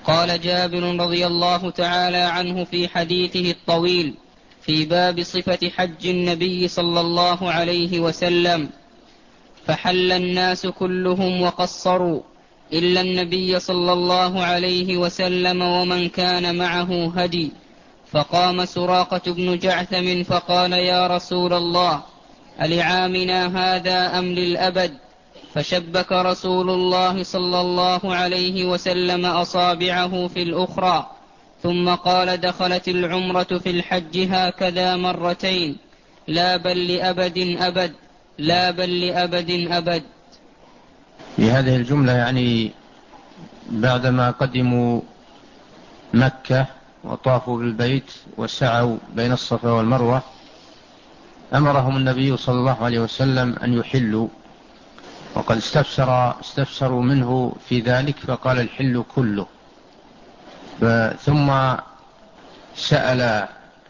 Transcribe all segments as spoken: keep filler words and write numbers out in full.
قال جابر رضي الله تعالى عنه في حديثه الطويل في باب صفة حج النبي صلى الله عليه وسلم: فحل الناس كلهم وقصروا إلا النبي صلى الله عليه وسلم ومن كان معه هدي. فقام سراقة بن جعثم فقال: يا رسول الله، ألعامنا هذا أم للأبد؟ فشبك رسول الله صلى الله عليه وسلم أصابعه في الأخرى، ثم قال: دخلت العمرة في الحج هكذا مرتين، لا بل لأبد أبد، لا بل لأبد أبد. في هذه الجملة يعني بعدما قدموا مكة وطافوا بالبيت وسعوا بين الصفا والمروة، أمرهم النبي صلى الله عليه وسلم أن يحلوا، وقد استفسر استفسروا منه في ذلك فقال: الحل كله. ثم سأل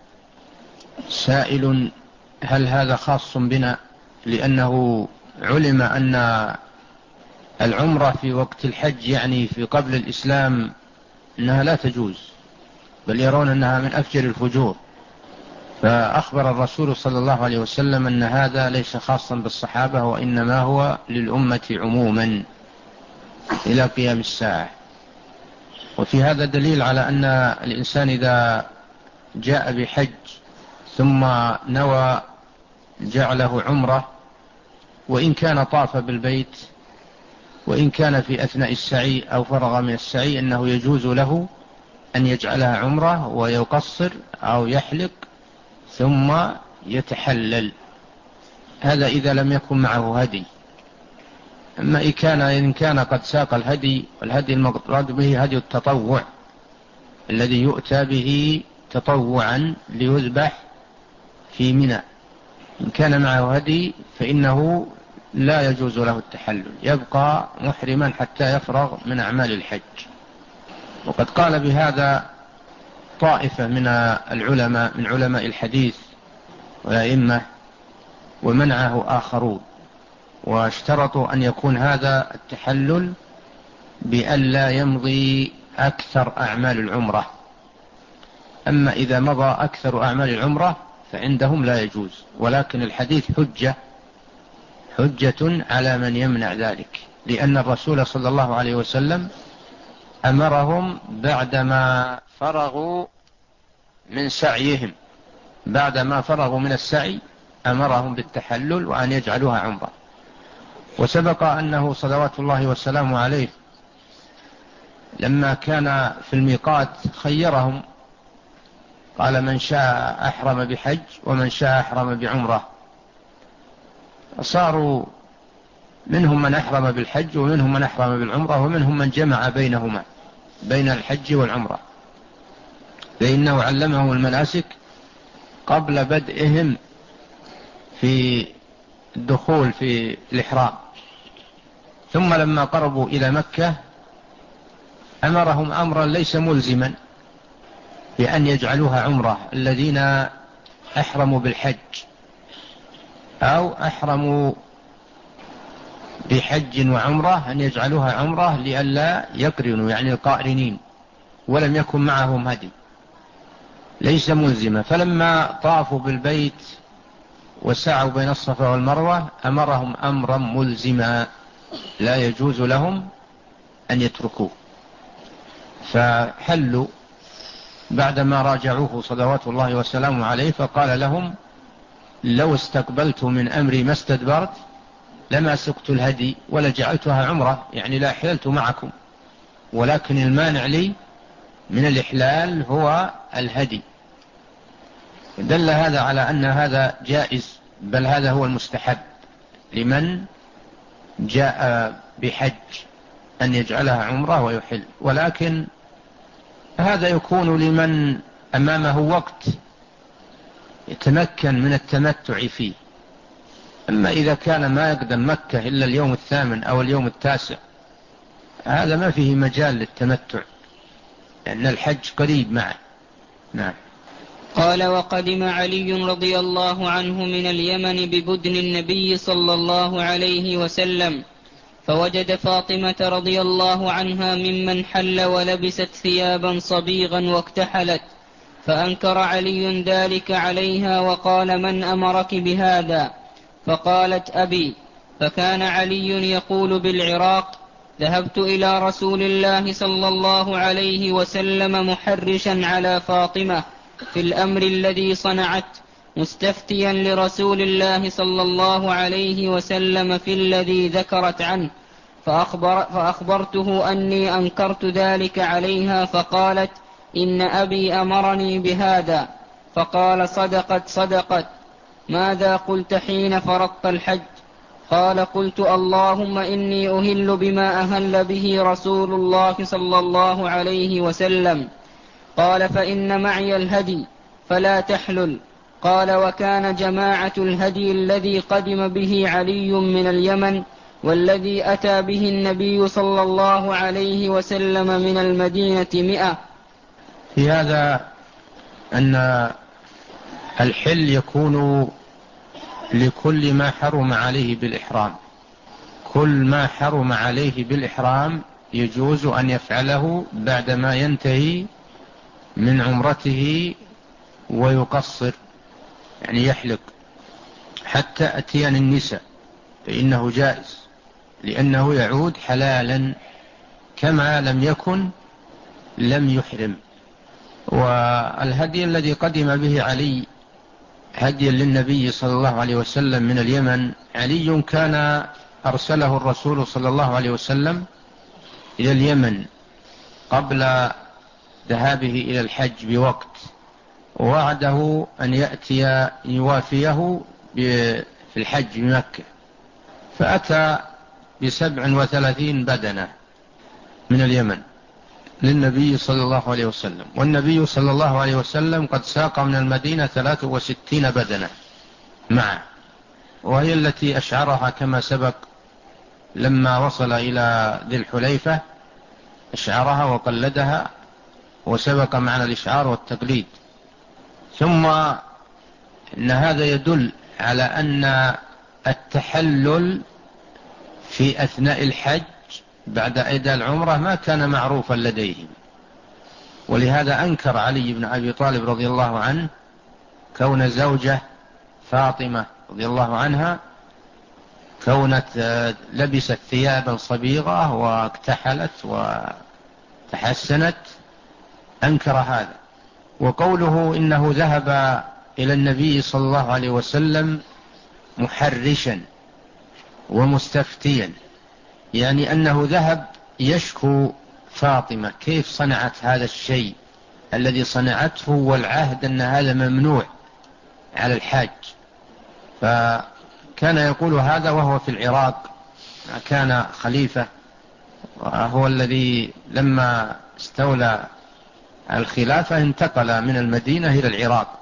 سائل: هل هذا خاص بنا؟ لأنه علم أن العمرة في وقت الحج يعني في قبل الإسلام أنها لا تجوز، بل يرون أنها من أفجر الفجور. فأخبر الرسول صلى الله عليه وسلم أن هذا ليس خاصا بالصحابة، وإنما هو للأمة عموما إلى قيام الساعة. وفي هذا دليل على أن الإنسان إذا جاء بحج ثم نوى جعله عمرة، وإن كان طاف بالبيت، وإن كان في أثناء السعي أو فرغ من السعي، أنه يجوز له أن يجعلها عمرة ويقصر أو يحلق ثم يتحلل. هذا إذا لم يكن معه هدي. أما إن كان, إن كان قد ساق الهدي، والهدي المقصود به هدي التطوع الذي يؤتى به تطوعا ليذبح في منى، إن كان معه هدي فإنه لا يجوز له التحلل، يبقى محرما حتى يفرغ من أعمال الحج. وقد قال بهذا طائفة من العلماء من علماء الحديث والأئمة، ومنعه آخرون، واشترطوا أن يكون هذا التحلل بأن لا يمضي أكثر أعمال العمرة. أما إذا مضى أكثر أعمال العمرة فعندهم لا يجوز، ولكن الحديث حجة حجة على من يمنع ذلك، لأن الرسول صلى الله عليه وسلم أمرهم بعدما فرغوا من سعيهم، بعدما فرغوا من السعي أمرهم بالتحلل وأن يجعلوها عمرة. وسبق أنه صلوات الله وسلامه عليه لما كان في الميقات خيرهم، قال: من شاء أحرم بحج ومن شاء أحرم بعمرة. صاروا منهم من أحرم بالحج ومنهم من أحرم بالعمرة ومنهم من جمع بينهما بين الحج والعمرة، فإنه علمهم المناسك قبل بدئهم في الدخول في الإحرام. ثم لما قربوا إلى مكة أمرهم أمرا ليس ملزما بأن يجعلوها عمرة، الذين أحرموا بالحج أو أحرموا بحج وعمرة أن يجعلوها عمرة لئلا يقرنوا، يعني القائرنين، ولم يكن معهم هدي، ليس ملزمة. فلما طافوا بالبيت وسعوا بين الصفا والمروة أمرهم أمرا ملزما لا يجوز لهم أن يتركوه، فحلوا بعدما راجعوه صلوات الله وسلامه عليه، فقال لهم: لو استقبلت من أمري ما استدبرت لما سقت الهدي ولا جعلتها عمرة، يعني لا حللت معكم، ولكن المانع لي من الإحلال هو الهدي. دل هذا على أن هذا جائز، بل هذا هو المستحب لمن جاء بحج أن يجعلها عمرة ويحل، ولكن هذا يكون لمن أمامه وقت يتمكن من التمتع فيه. أما إذا كان ما يقدم مكة إلا اليوم الثامن أو اليوم التاسع، هذا ما فيه مجال للتمتع لأن الحج قريب معه. نعم. قال: وقدم علي رضي الله عنه من اليمن ببدن النبي صلى الله عليه وسلم، فوجد فاطمة رضي الله عنها ممن حل ولبست ثيابا صبيغا واكتحلت، فأنكر علي ذلك عليها وقال: من أمرك بهذا؟ فقالت: أبي. فكان علي يقول بالعراق: ذهبت إلى رسول الله صلى الله عليه وسلم محرشا على فاطمة في الأمر الذي صنعت، مستفتيا لرسول الله صلى الله عليه وسلم في الذي ذكرت عنه، فأخبر فأخبرته أني أنكرت ذلك عليها، فقالت: إن أبي أمرني بهذا. فقال: صدقت صدقت. ماذا قلت حين فرضت الحج؟ قال: قلت: اللهم إني أهل بما أهل به رسول الله صلى الله عليه وسلم. قال: فإن معي الهدي فلا تحلل. قال: وكان جماعة الهدي الذي قدم به علي من اليمن والذي أتى به النبي صلى الله عليه وسلم من المدينة مئة. في هذا أن الحل يكون لكل ما حرم عليه بالإحرام، كل ما حرم عليه بالإحرام يجوز أن يفعله بعدما ينتهي من عمرته ويقصر، يعني يحلق حتى أتيان النساء، فإنه جائز، لأنه يعود حلالا كما لم يكن لم يحرم. والهدي الذي قدم به علي هديا للنبي صلى الله عليه وسلم من اليمن، علي كان أرسله الرسول صلى الله عليه وسلم إلى اليمن قبل ذهابه إلى الحج بوقت، ووعده أن يأتي يوافيه في الحج بمكة، فأتى بسبع وثلاثين بدنة من اليمن للنبي صلى الله عليه وسلم، والنبي صلى الله عليه وسلم قد ساق من المدينة ثلاث وستين بدنة معه، وهي التي أشعرها كما سبق لما وصل إلى ذي الحليفة، أشعرها وقلدها، وسبق معنا الإشعار والتقليد. ثم إن هذا يدل على أن التحلل في أثناء الحج بعد أداء العمرة ما كان معروفا لديهم، ولهذا أنكر علي بن أبي طالب رضي الله عنه كون زوجة فاطمة رضي الله عنها كونت لبست ثيابا صبيغة واكتحلت وتحسنت، أنكر هذا. وقوله إنه ذهب إلى النبي صلى الله عليه وسلم محرشا ومستفتيا، يعني أنه ذهب يشكو فاطمة كيف صنعت هذا الشيء الذي صنعته، والعهد أن هذا ممنوع على الحاج. فكان يقول هذا وهو في العراق، كان خليفة، وهو الذي لما استولى الخلافة انتقل من المدينة إلى العراق،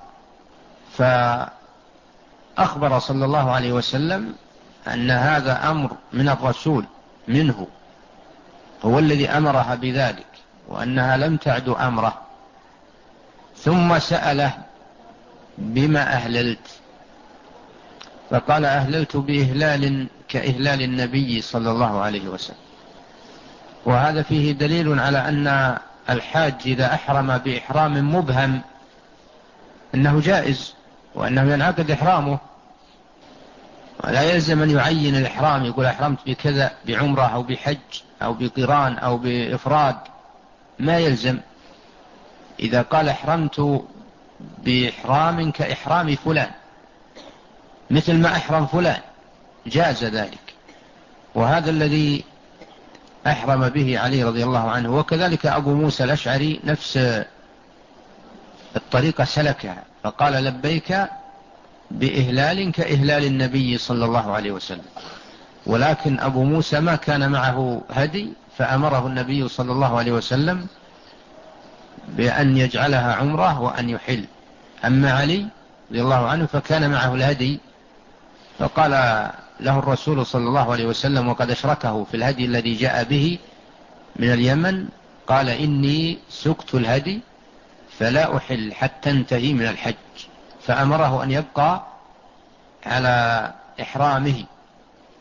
فأخبر صلى الله عليه وسلم أن هذا أمر من الرسول منه، هو الذي أمرها بذلك، وأنها لم تعد أمره. ثم سأله: بما أهللت؟ فقال: أهللت بإهلال كإهلال النبي صلى الله عليه وسلم. وهذا فيه دليل على أن الحاج إذا أحرم بإحرام مبهم أنه جائز، وأنه ينعقد إحرامه، ولا يلزم أن يعين الإحرام، يقول أحرمت بكذا، بعمرة أو بحج أو بقران أو بإفراد، ما يلزم. إذا قال أحرمت بإحرام كإحرام فلان مثل ما أحرم فلان جاز ذلك، وهذا الذي أحرم به علي رضي الله عنه. وكذلك أبو موسى الأشعري نفس الطريقة سلكها، فقال: لبيك بإهلال كإهلال النبي صلى الله عليه وسلم. ولكن أبو موسى ما كان معه هدي، فأمره النبي صلى الله عليه وسلم بأن يجعلها عمره وأن يحل. أما علي رضي الله عنه فكان معه الهدي، فقال له الرسول صلى الله عليه وسلم وقد أشركه في الهدي الذي جاء به من اليمن، قال: إني سكت الهدي فلا أحل حتى انتهي من الحج، فأمره أن يبقى على إحرامه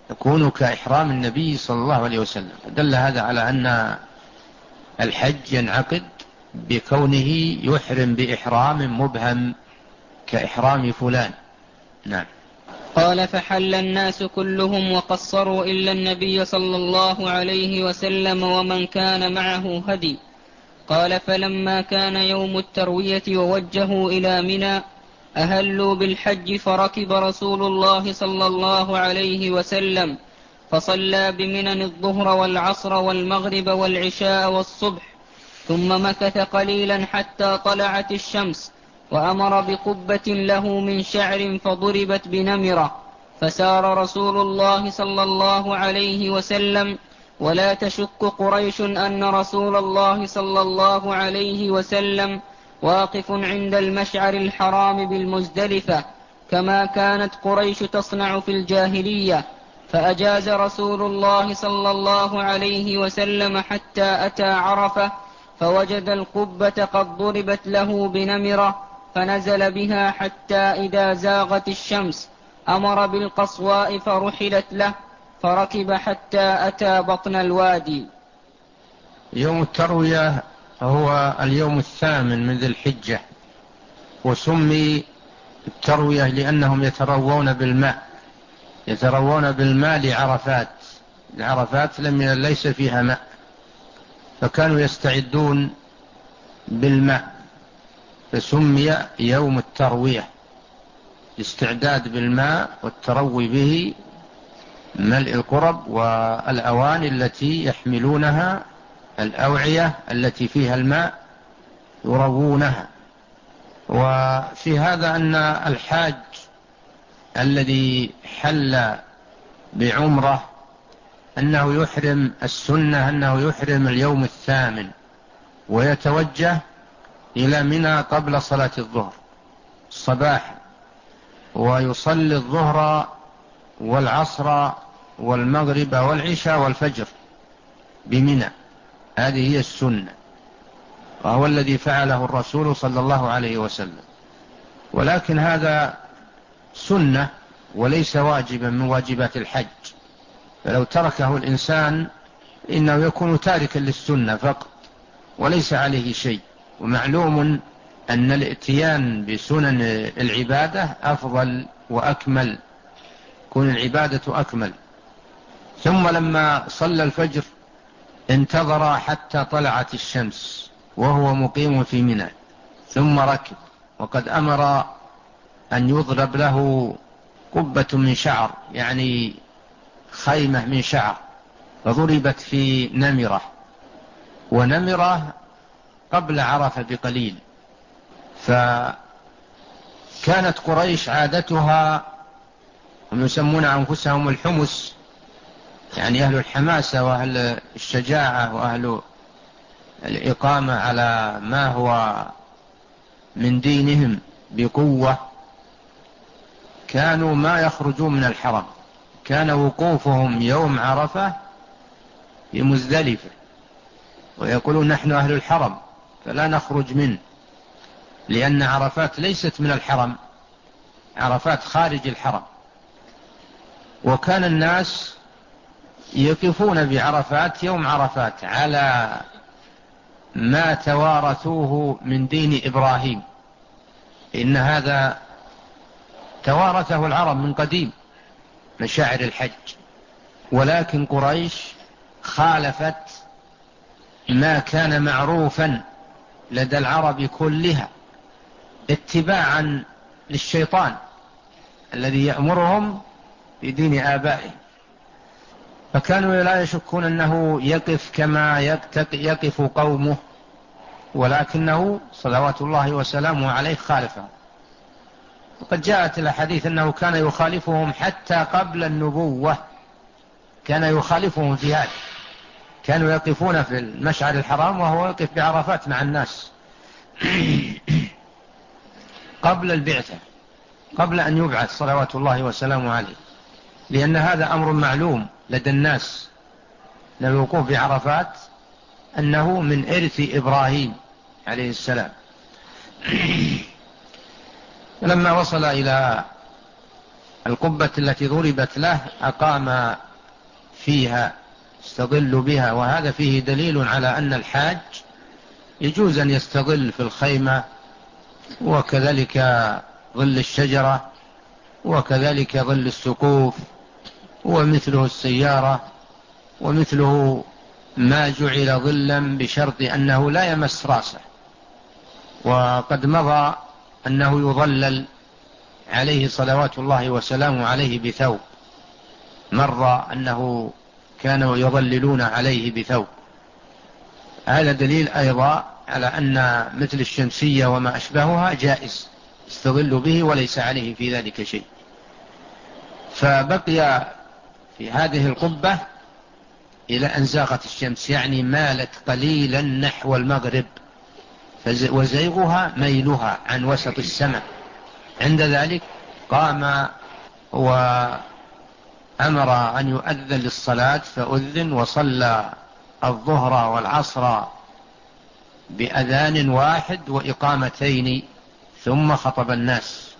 يكون كإحرام النبي صلى الله عليه وسلم. دل هذا على أن الحج ينعقد بكونه يحرم بإحرام مبهم كإحرام فلان. نعم. قال فحل الناس كلهم وقصروا إلا النبي صلى الله عليه وسلم ومن كان معه هدي. قال فلما كان يوم التروية ووجهوا إلى منى أهلوا بالحج فركب رسول الله صلى الله عليه وسلم فصلى بمنى الظهر والعصر والمغرب والعشاء والصبح ثم مكث قليلا حتى طلعت الشمس وأمر بقبة له من شعر فضربت بنمرة فسار رسول الله صلى الله عليه وسلم ولا تشك قريش أن رسول الله صلى الله عليه وسلم واقف عند المشعر الحرام بالمزدلفة كما كانت قريش تصنع في الجاهلية. فأجاز رسول الله صلى الله عليه وسلم حتى أتى عرفة فوجد القبة قد ضربت له بنمرة فنزل بها حتى إذا زاغت الشمس أمر بالقصواء فرحلت له فركب حتى أتى بطن الوادي. يوم التروية هو اليوم الثامن من ذي الحجة، وسمي التروية لأنهم يتروون بالماء يتروون بالماء لعرفات العرفات لم ليس فيها ماء، فكانوا يستعدون بالماء فسمي يوم التروية، الاستعداد بالماء والتروي به، ملء القرب والأواني التي يحملونها، الأوعية التي فيها الماء يروونها. وفي هذا أن الحاج الذي حل بعمرة أنه يحرم السنة أنه يحرم اليوم الثامن ويتوجه إلى منى قبل صلاة الظهر الصباح ويصلي الظهر والعصر والمغرب والعشاء والفجر بمنى. هذه هي السنة، وهو الذي فعله الرسول صلى الله عليه وسلم، ولكن هذا سنة وليس واجبا من واجبات الحج، فلو تركه الإنسان إنه يكون تاركا للسنة فقط وليس عليه شيء. ومعلوم أن الاتيان بسنن العبادة أفضل وأكمل، تكون العبادة أكمل. ثم لما صلى الفجر انتظر حتى طلعت الشمس وهو مقيم في منى ثم ركب، وقد أمر أن يضرب له قبة من شعر يعني خيمة من شعر، فضربت في نمرة، ونمرة قبل عرفة بقليل. فكانت قريش عادتها، هم يسمون أنفسهم الحمس، يعني أهل الحماسة وأهل الشجاعة وأهل الإقامة على ما هو من دينهم بقوة، كانوا ما يخرجون من الحرم، كان وقوفهم يوم عرفة في مزدلفة ويقولون نحن أهل الحرم فلا نخرج منه، لأن عرفات ليست من الحرم، عرفات خارج الحرم. وكان الناس يقفون بعرفات يوم عرفات على ما توارثوه من دين إبراهيم، إن هذا توارثه العرب من قديم مشاعر الحج، ولكن قريش خالفت ما كان معروفا لدى العرب كلها اتباعا للشيطان الذي يأمرهم بدين آبائهم، فكانوا لا يشكون أنه يقف كما يقف قومه، ولكنه صلوات الله وسلامه عليه خالفه. وقد جاءت الحديث أنه كان يخالفهم حتى قبل النبوة، كان يخالفهم في هذا، كانوا يقفون في المشعر الحرام وهو يقف بعرفات مع الناس قبل البعثة، قبل أن يبعث صلوات الله وسلامه عليه، لأن هذا أمر معلوم لدى الناس للوقوف بعرفات أنه من إرث إبراهيم عليه السلام. لما وصل إلى القبة التي ضربت له أقام فيها يستظل بها، وهذا فيه دليل على أن الحاج يجوز أن يستظل في الخيمة، وكذلك ظل الشجرة، وكذلك ظل السقوف، ومثله السيارة، ومثله ما جعل ظلا بشرط أنه لا يمس راسه. وقد مضى أنه يظلل عليه صلوات الله وسلامه عليه بثوب، مر أنه كانوا يظللون عليه بثوب. هذا دليل أيضا على أن مثل الشمسية وما أشبهها جائز يستظل به وليس عليه في ذلك شيء. فبقي في هذه القبة إلى أن زاغت الشمس، يعني مالت قليلا نحو المغرب، وزيغها ميلها عن وسط السماء. عند ذلك قام وأمر أن يؤذن للصلاة، فأذن وصلى الظهر والعصر بأذان واحد وإقامتين، ثم خطب الناس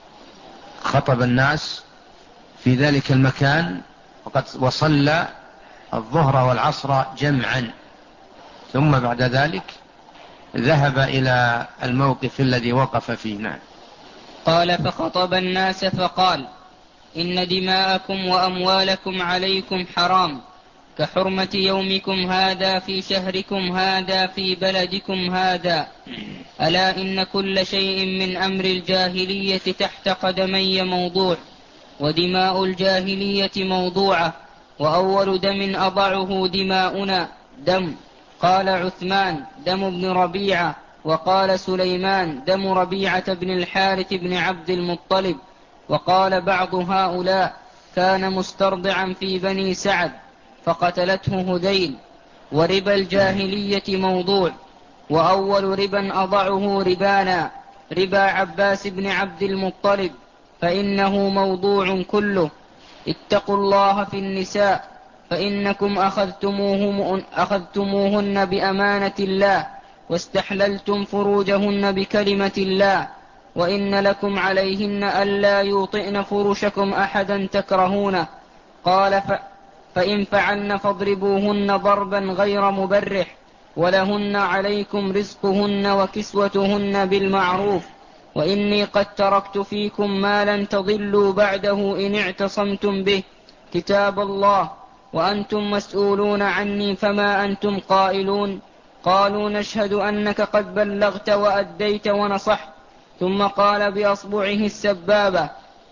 خطب الناس في ذلك المكان، وقد وصلى الظهر والعصر جمعا، ثم بعد ذلك ذهب إلى الموقف الذي وقف فيه. نعم. قال: فخطب الناس فقال: إن دماءكم وأموالكم عليكم حرام كحرمة يومكم هذا في شهركم هذا في بلدكم هذا. ألا إن كل شيء من أمر الجاهلية تحت قدمي موضوع، ودماء الجاهلية موضوعة، وأول دم أضعه دماؤنا دم. قال عثمان: دم ابن ربيعة. وقال سليمان: دم ربيعة بن الحارث بن عبد المطلب. وقال بعض هؤلاء: كان مسترضعا في بني سعد فقتلته هذيل. وربا الجاهلية موضوع، وأول ربا أضعه ربانا ربا عباس بن عبد المطلب، فإنه موضوع كله. اتقوا الله في النساء، فإنكم أخذتموهن, أخذتموهن بأمانة الله، واستحللتم فروجهن بكلمة الله، وإن لكم عليهن ألا يوطئن فرشكم أحدا تكرهونه. قال: ف... فإن فعلن فاضربوهن ضربا غير مبرح، ولهن عليكم رزقهن وكسوتهن بالمعروف، وإني قد تركت فيكم ما لن تضلوا بعده إن اعتصمتم به، كتاب الله، وأنتم مسؤولون عني، فما أنتم قائلون؟ قالوا: نشهد أنك قد بلغت وأديت ونصحت. ثم قال بأصبعه السبابة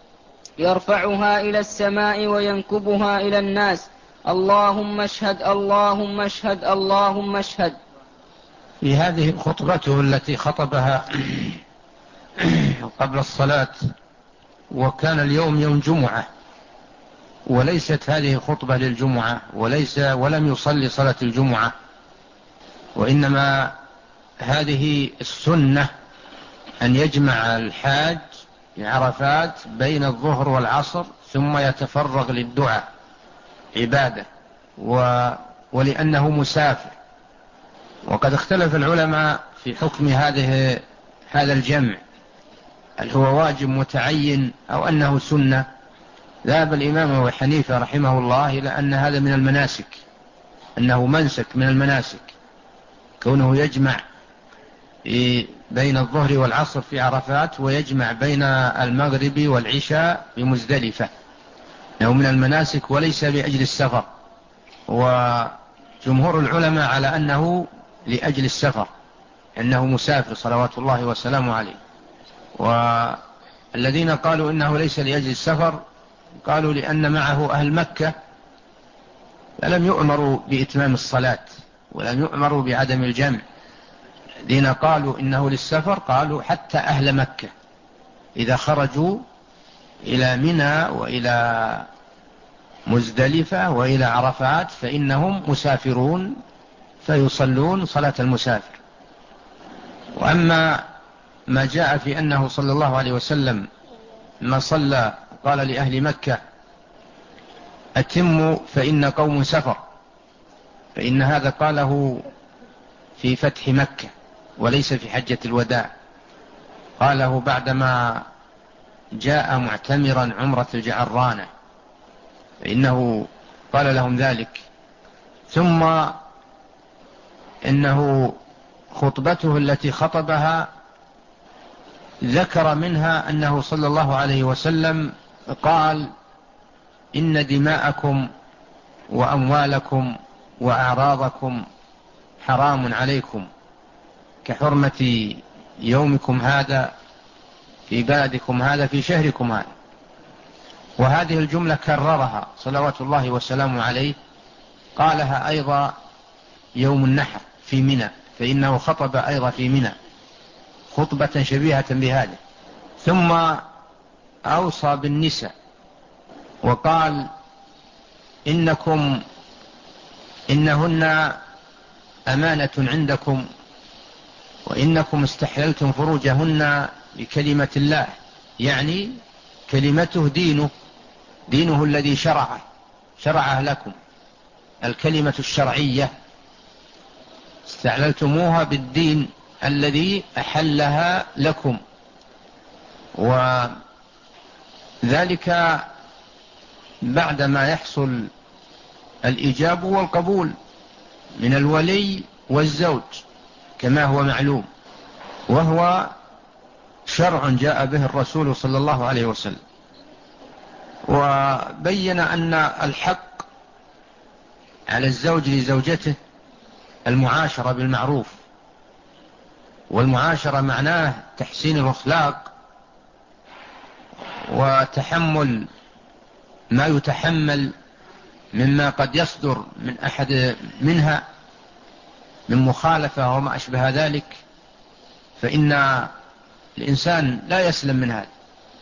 يرفعها إلى السماء وينكبها إلى الناس: اللهم اشهد اللهم اشهد اللهم اشهد. في هذه خطبته التي خطبها قبل الصلاة، وكان اليوم يوم جمعة، وليست هذه خطبة للجمعة، وليس ولم يصلي صلاة الجمعة، وإنما هذه السنة أن يجمع الحاج عرفات بين الظهر والعصر، ثم يتفرغ للدعاء عبادة، و ولأنه مسافر. وقد اختلف العلماء في حكم هذه هذا الجمع، هل هو واجب متعين أو أنه سنة. ذهب الإمام أبو حنيفة رحمه الله إلى أن هذا من المناسك، أنه منسك من المناسك، كونه يجمع بين الظهر والعصر في عرفات، ويجمع بين المغرب والعشاء بمزدلفة، أنه من المناسك وليس لأجل السفر. وجمهور العلماء على أنه لأجل السفر، أنه مسافر صلوات الله وسلامه عليه. والذين قالوا إنه ليس لأجل السفر قالوا لأن معه أهل مكة، فلم يؤمروا بإتمام الصلاة ولم يؤمروا بعدم الجمع. الذين قالوا إنه للسفر قالوا حتى أهل مكة إذا خرجوا إلى منى وإلى مزدلفة وإلى عرفات فإنهم مسافرون فيصلون صلاة المسافر. وأما ما جاء في أنه صلى الله عليه وسلم ما صلى قال لأهل مكة: أتموا فإن قوم سفر، فإن هذا قاله في فتح مكة وليس في حجة الوداع، قاله بعدما جاء معتمرا عمرة الجعرانة، فإنه قال لهم ذلك. ثم إنه خطبته التي خطبها ذكر منها أنه صلى الله عليه وسلم قال: إن دماءكم وأموالكم وأعراضكم حرام عليكم كحرمة يومكم هذا في بلدكم هذا في شهركم هذا. وهذه الجملة كررها صلوات الله وسلامه عليه، قالها أيضا يوم النحر في منى، فإنه خطب أيضا في منى خطبة شبيهة بهذه. ثم أوصى بالنساء وقال: إنكم إنهن أمانة عندكم، وإنكم استحللتم فروجهن بكلمة الله، يعني كلمته دينه، دينه الذي شرعه شرعه لكم، الكلمة الشرعية استحللتموها بالدين الذي أحلها لكم. وذلك بعدما يحصل الإجاب والقبول من الولي والزوج كما هو معلوم، وهو شرع جاء به الرسول صلى الله عليه وسلم. وبين أن الحق على الزوج لزوجته المعاشرة بالمعروف، والمعاشرة معناه تحسين الأخلاق وتحمل ما يتحمل مما قد يصدر من أحد منها من مخالفة وما أشبه ذلك، فإن الإنسان لا يسلم من هذا.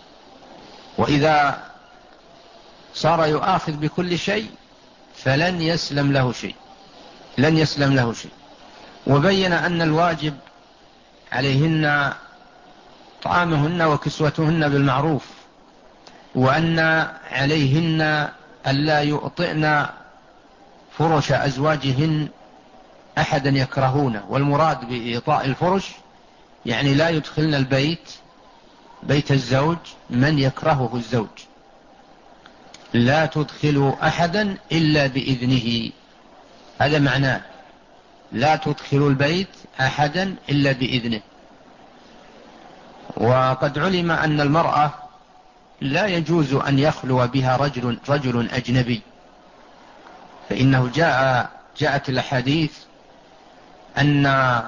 وإذا صار يؤاخذ بكل شيء فلن يسلم له شيء لن يسلم له شيء. وبين أن الواجب عليهن طعامهن وكسوتهن بالمعروف، وأن عليهن ألا يؤطئن فرش أزواجهن أحدا يكرهونه. والمراد بإيطاء الفرش يعني لا يدخلن البيت بيت الزوج من يكرهه الزوج، لا تدخلوا أحدا إلا بإذنه، هذا معناه، لا تدخلوا البيت أحدا إلا بإذنه. وقد علم أن المرأة لا يجوز أن يخلو بها رجل, رجل أجنبي، فإنه جاء جاءت الأحاديث أن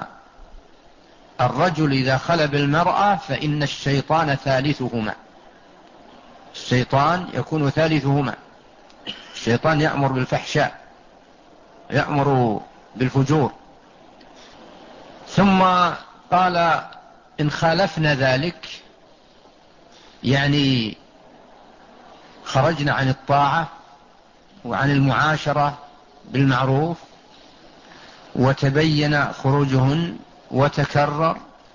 الرجل إذا خلى بالمرأة فإن الشيطان ثالثهما، الشيطان يكون ثالثهما، الشيطان يأمر بالفحشاء، يأمر بالفجور. ثم قال: إن خالفنا ذلك يعني خرجنا عن الطاعة وعن المعاشرة بالمعروف وتبين خروجهن وتكرر،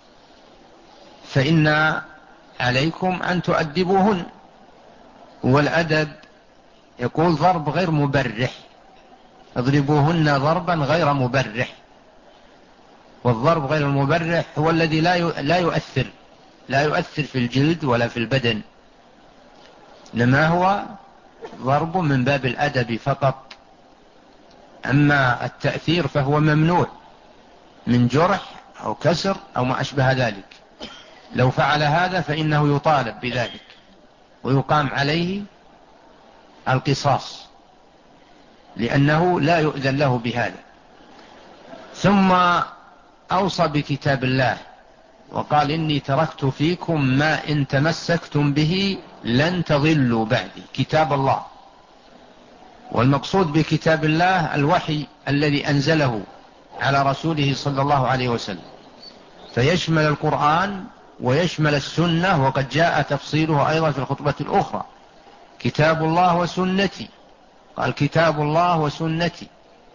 فإن عليكم أن تؤدبوهن. والأدب يقول ضرب غير مبرح، اضربوهن ضربا غير مبرح. والضرب غير المبرح هو الذي لا يؤثر لا يؤثر في الجلد ولا في البدن، لما هو ضرب من باب الأدب فقط. أما التأثير فهو ممنوع من جرح أو كسر أو ما أشبه ذلك. لو فعل هذا فإنه يطالب بذلك ويقام عليه القصاص، لأنه لا يؤذن له بهذا. ثم أوصى بكتاب الله وقال: إني تركت فيكم ما إن تمسكتم به لن تضلوا بعدي، كتاب الله. والمقصود بكتاب الله الوحي الذي أنزله على رسوله صلى الله عليه وسلم، فيشمل القرآن ويشمل السنة، وقد جاء تفصيله أيضا في الخطبة الأخرى: كتاب الله وسنتي، قال كتاب الله وسنتي.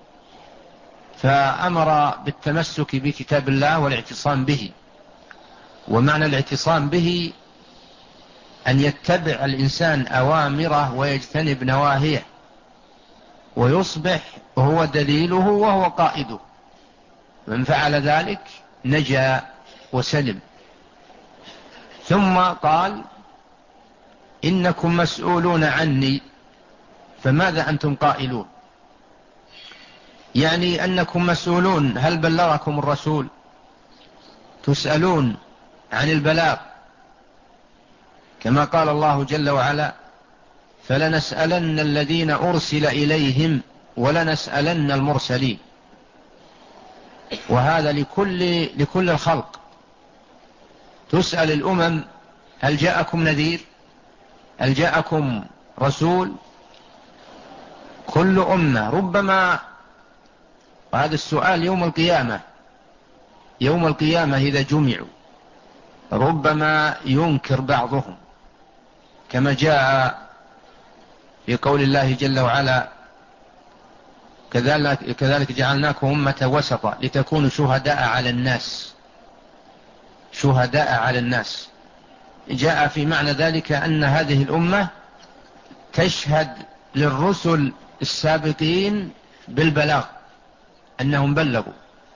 فأمر بالتمسك بكتاب الله والاعتصام به. ومعنى الاعتصام به أن يتبع الإنسان أوامره ويجتنب نواهيه، ويصبح هو دليله وهو قائده، من فعل ذلك نجا وسلم. ثم قال: إنكم مسؤولون عني فماذا أنتم قائلون؟ يعني أنكم مسؤولون، هل بلغكم الرسول؟ تسألون عن البلاغ، كما قال الله جل وعلا: فلنسألن الذين أرسل إليهم ولنسألن المرسلين. وهذا لكل, لكل الخلق. تسأل الأمم: هل جاءكم نذير؟ هل جاءكم رسول؟ كل أمة ربما، وهذا السؤال يوم القيامة، يوم القيامة إذا جمعوا ربما ينكر بعضهم، كما جاء في قول الله جل وعلا: كذلك, كذلك جعلناكم أمة وسطا لتكونوا شهداء على الناس. شهداء على الناس جاء في معنى ذلك أن هذه الأمة تشهد للرسل السابقين بالبلاغ، أنهم بلغوا.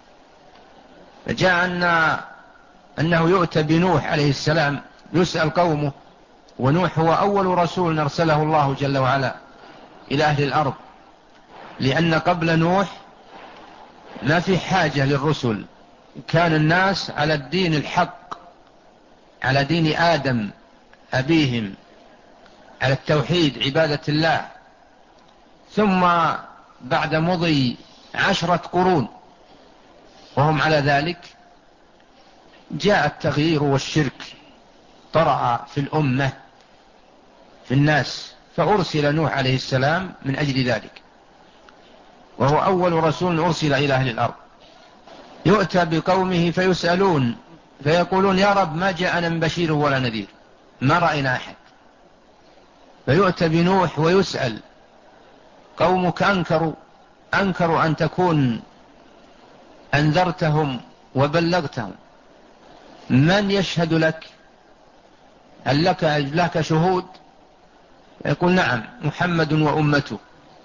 فجاء أن أنه يؤتى بنوح عليه السلام يسأل قومه، ونوح هو أول رسول أرسله الله جل وعلا إلى أهل الأرض، لأن قبل نوح ما في حاجة للرسل، كان الناس على الدين الحق، على دين آدم أبيهم، على التوحيد عبادة الله. ثم بعد مضي عشرة قرون وهم على ذلك جاء التغيير والشرك طرأ في الأمة في الناس، فأرسل نوح عليه السلام من أجل ذلك، وهو أول رسول أرسل إلى أهل الأرض. يؤتى بقومه فيسألون فيقولون: يا رب ما جاءنا من بشير ولا نذير، ما رأينا أحد. فيؤتى بنوح ويسأل: قومك أنكروا أنكروا أن تكون أنذرتهم وبلغتهم، من يشهد لك؟ هل لك, لك شهود؟ يقول: نعم، محمد وأمته.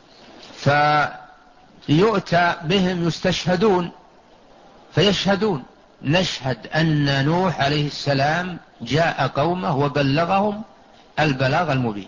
فيؤتى بهم يستشهدون فيشهدون: نشهد أن نوح عليه السلام جاء قومه وبلغهم البلاغ المبين.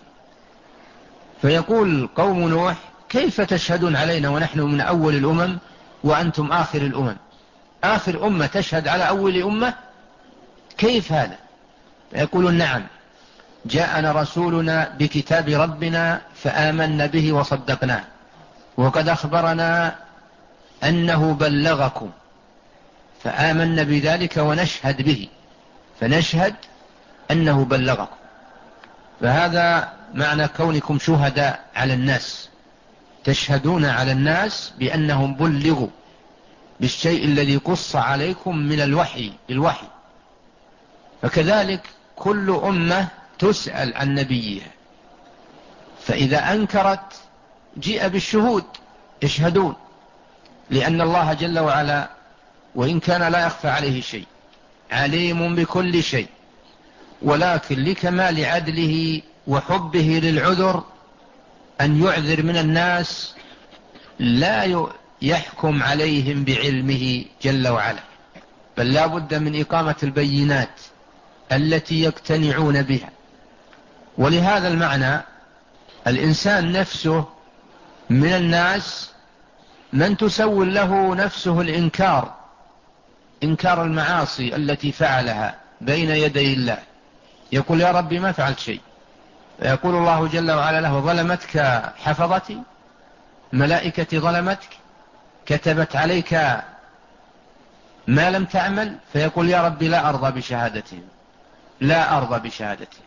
فيقول قوم نوح: كيف تشهدون علينا ونحن من أول الأمم وأنتم آخر الأمم؟ آخر أمة تشهد على أول أمة؟ كيف هذا؟ فيقولون: نعم، جاءنا رسولنا بكتاب ربنا فآمنا به وصدقناه، وقد أخبرنا أنه بلغكم فآمنا بذلك ونشهد به، فنشهد أنه بلغكم. فهذا معنى كونكم شهداء على الناس، تشهدون على الناس بأنهم بلغوا بالشيء الذي قص عليكم من الوحي الوحي. فكذلك كل أمة تسأل عن نبيها، فإذا أنكرت جيء بالشهود يشهدون، لأن الله جل وعلا وإن كان لا يخفى عليه شيء عليم بكل شيء، ولكن لكمال عدله وحبه للعذر أن يعذر من الناس لا يحكم عليهم بعلمه جل وعلا، بل لا بد من إقامة البينات التي يقتنعون بها. ولهذا المعنى الإنسان نفسه من الناس من تسول له نفسه الإنكار، إنكار المعاصي التي فعلها بين يدي الله، يقول: يا ربي ما فعلت شيء. فيقول الله جل وعلا له: ظلمتك حفظتي، ملائكتي ظلمتك، كتبت عليك ما لم تعمل. فيقول: يا ربي لا أرضى بشهادتهم، لا أرضى بشهادتهم.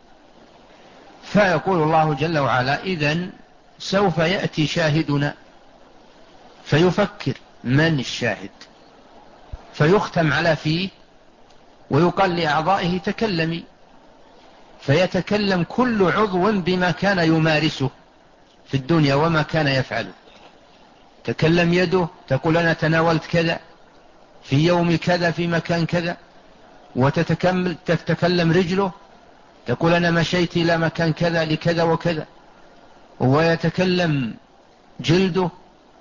فيقول الله جل وعلا: إذن سوف يأتي شاهدنا، فيفكر من الشاهد، فيختم على فيه ويقال لأعضائه: تكلمي، فيتكلم كل عضو بما كان يمارسه في الدنيا وما كان يفعله. تكلم يده، تقول: أنا تناولت كذا في يوم كذا في مكان كذا. وتتكلم رجله، تقول: أنا مشيت إلى مكان كذا لكذا وكذا. ويتكلم جلده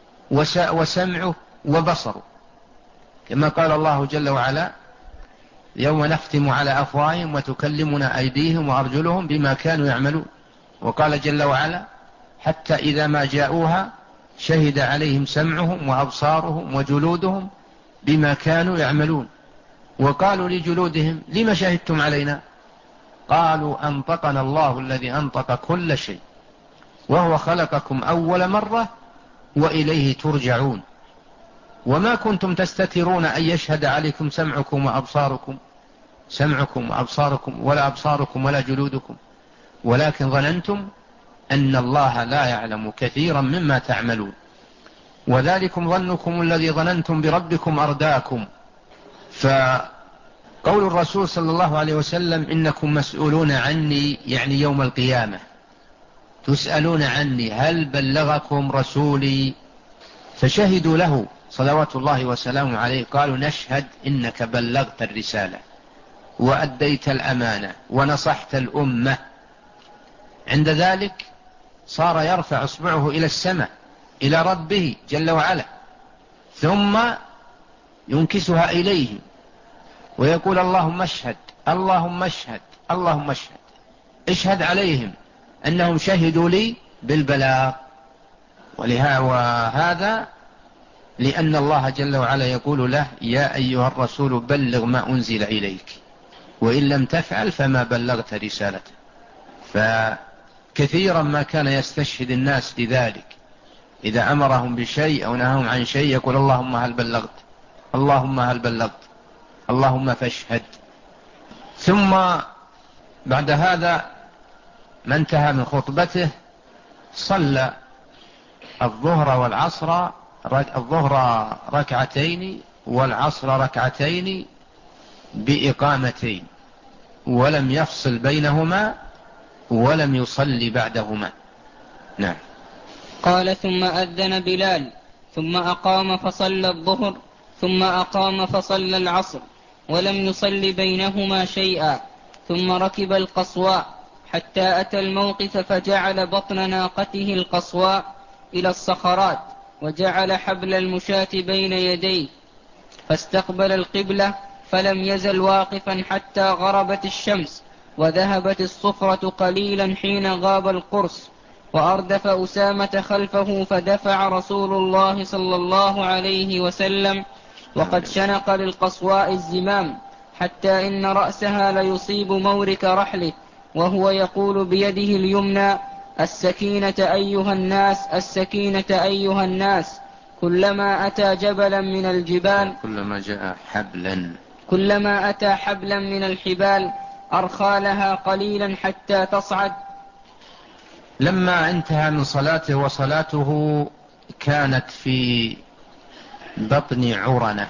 وسمعه وبصره، كما قال الله جل وعلا: يوم نختم على أفواههم وتكلمنا أيديهم وأرجلهم بما كانوا يعملون. وقال جل وعلا حتى إذا ما جاءوها شهد عليهم سمعهم وأبصارهم وجلودهم بما كانوا يعملون. وقالوا لجلودهم لما شهدتم علينا؟ قالوا أنطقنا الله الذي أنطق كل شيء وهو خلقكم أول مرة وإليه ترجعون وما كنتم تستترون أن يشهد عليكم سمعكم وأبصاركم سمعكم وأبصاركم ولا أبصاركم ولا جلودكم ولكن ظننتم أن الله لا يعلم كثيرا مما تعملون وذلكم ظنكم الذي ظننتم بربكم أرداكم. فقول الرسول صلى الله عليه وسلم إنكم مسؤولون عني يعني يوم القيامة تسألون عني هل بلغكم رسولي؟ فشهدوا له صلوات الله وسلامه عليه قالوا نشهد إنك بلغت الرسالة وأديت الأمانة ونصحت الأمة. عند ذلك صار يرفع إصبعه إلى السماء إلى ربه جل وعلا ثم ينكسها إليه ويقول اللهم اشهد اللهم اشهد اللهم اشهد اشهد عليهم أنهم شهدوا لي بالبلاغ. وهذا لأن الله جل وعلا يقول له يا أيها الرسول بلغ ما أنزل إليك وإن لم تفعل فما بلغت رسالته. فكثيرا ما كان يستشهد الناس لذلك إذا أمرهم بشيء أو نهاهم عن شيء يقول اللهم هل بلغت اللهم هل بلغت اللهم فاشهد. ثم بعد هذا ما انتهى من خطبته صلى الظهر والعصر الظهر ركعتين والعصر ركعتين بإقامتين ولم يفصل بينهما ولم يصلي بعدهما. نعم. قال ثم أذن بلال ثم أقام فصلى الظهر ثم أقام فصلى العصر ولم يصل بينهما شيئا ثم ركب القصواء حتى أتى الموقف فجعل بطن ناقته القصواء إلى الصخرات وجعل حبل المشاة بين يديه فاستقبل القبلة فلم يزل واقفا حتى غربت الشمس وذهبت الصفرة قليلا حين غاب القرص وأردف أسامة خلفه فدفع رسول الله صلى الله عليه وسلم وقد شنق للقصواء الزمام حتى إن رأسها ليصيب مورك رحله وهو يقول بيده اليمنى السكينة أيها الناس السكينة أيها الناس كلما أتى جبلا من الجبال كلما جاء حبلا كلما أتى حبلا من الحبال أرخى لها قليلا حتى تصعد. لما انتهى من صلاته وصلاته كانت في بطن عرنة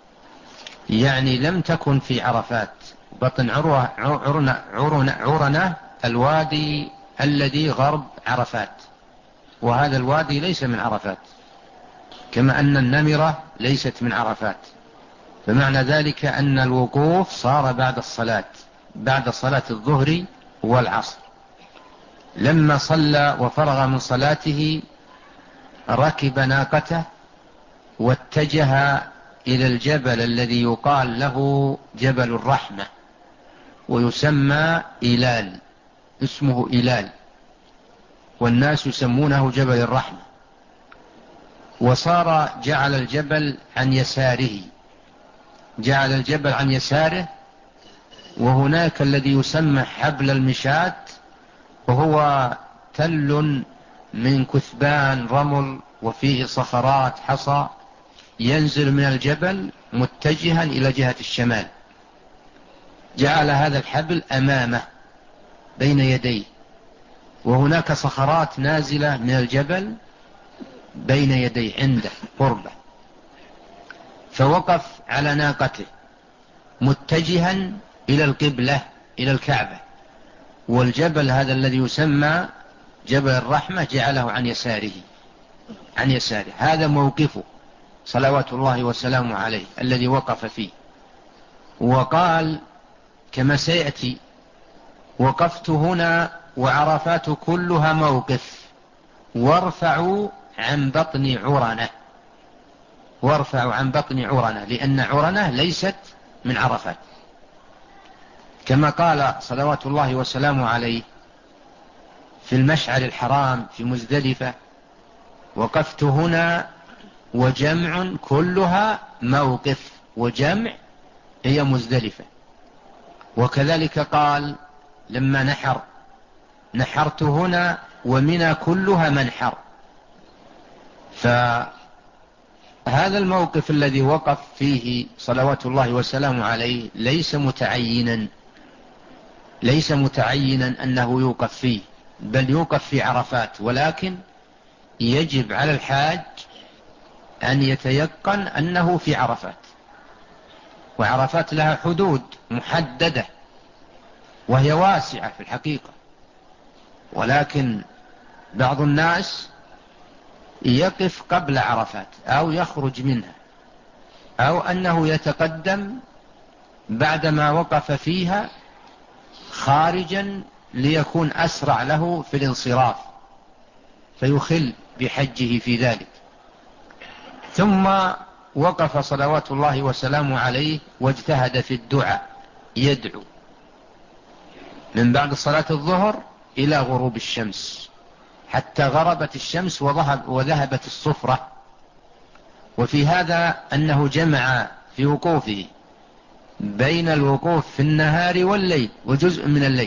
يعني لم تكن في عرفات. بطن عرنة, عرنة, عرنة الوادي الذي غرب عرفات وهذا الوادي ليس من عرفات كما أن النمرة ليست من عرفات. فمعنى ذلك أن الوقوف صار بعد الصلاة بعد صلاة الظهر والعصر. لما صلى وفرغ من صلاته ركب ناقته واتجه إلى الجبل الذي يقال له جبل الرحمة ويسمى إلال اسمه إلال والناس يسمونه جبل الرحمة. وصار جعل الجبل عن يساره جعل الجبل عن يساره وهناك الذي يسمى حبل المشاة وهو تل من كثبان رمل وفيه صخرات حصى ينزل من الجبل متجها إلى جهة الشمال. جعل هذا الحبل أمامه بين يديه وهناك صخرات نازلة من الجبل بين يديه عنده قربه. فوقف على ناقته متجها إلى القبلة إلى الكعبة والجبل هذا الذي يسمى جبل الرحمة جعله عن يساره عن يساره. هذا موقفه صلوات الله وسلامه عليه الذي وقف فيه. وقال كما سيأتي وقفت هنا وعرفات كلها موقف وارفعوا عن بطن عرنة وارفعوا عن بطن عرنة لأن عرنة ليست من عرفات كما قال صلوات الله وسلامه عليه في المشعر الحرام في مزدلفة: وقفت هنا وجمع كلها موقف. وجمع هي مزدلفة. وكذلك قال لما نحر: نحرت هنا ومنى كلها منحر. فهذا الموقف الذي وقف فيه صلوات الله وسلامه عليه ليس متعينا ليس متعينا أنه يوقف فيه، بل يوقف في عرفات، ولكن يجب على الحاج أن يتيقن أنه في عرفات. وعرفات لها حدود محددة وهي واسعة في الحقيقة، ولكن بعض الناس يقف قبل عرفات أو يخرج منها، أو أنه يتقدم بعدما وقف فيها خارجا ليكون أسرع له في الانصراف، فيخل بحجه في ذلك. ثم وقف صلوات الله وسلامه عليه واجتهد في الدعاء، يدعو من بعد صلاة الظهر إلى غروب الشمس حتى غربت الشمس وذهب وذهبت الصفرة. وفي هذا أنه جمع في وقوفه بين الوقوف في النهار والليل وجزء من الليل.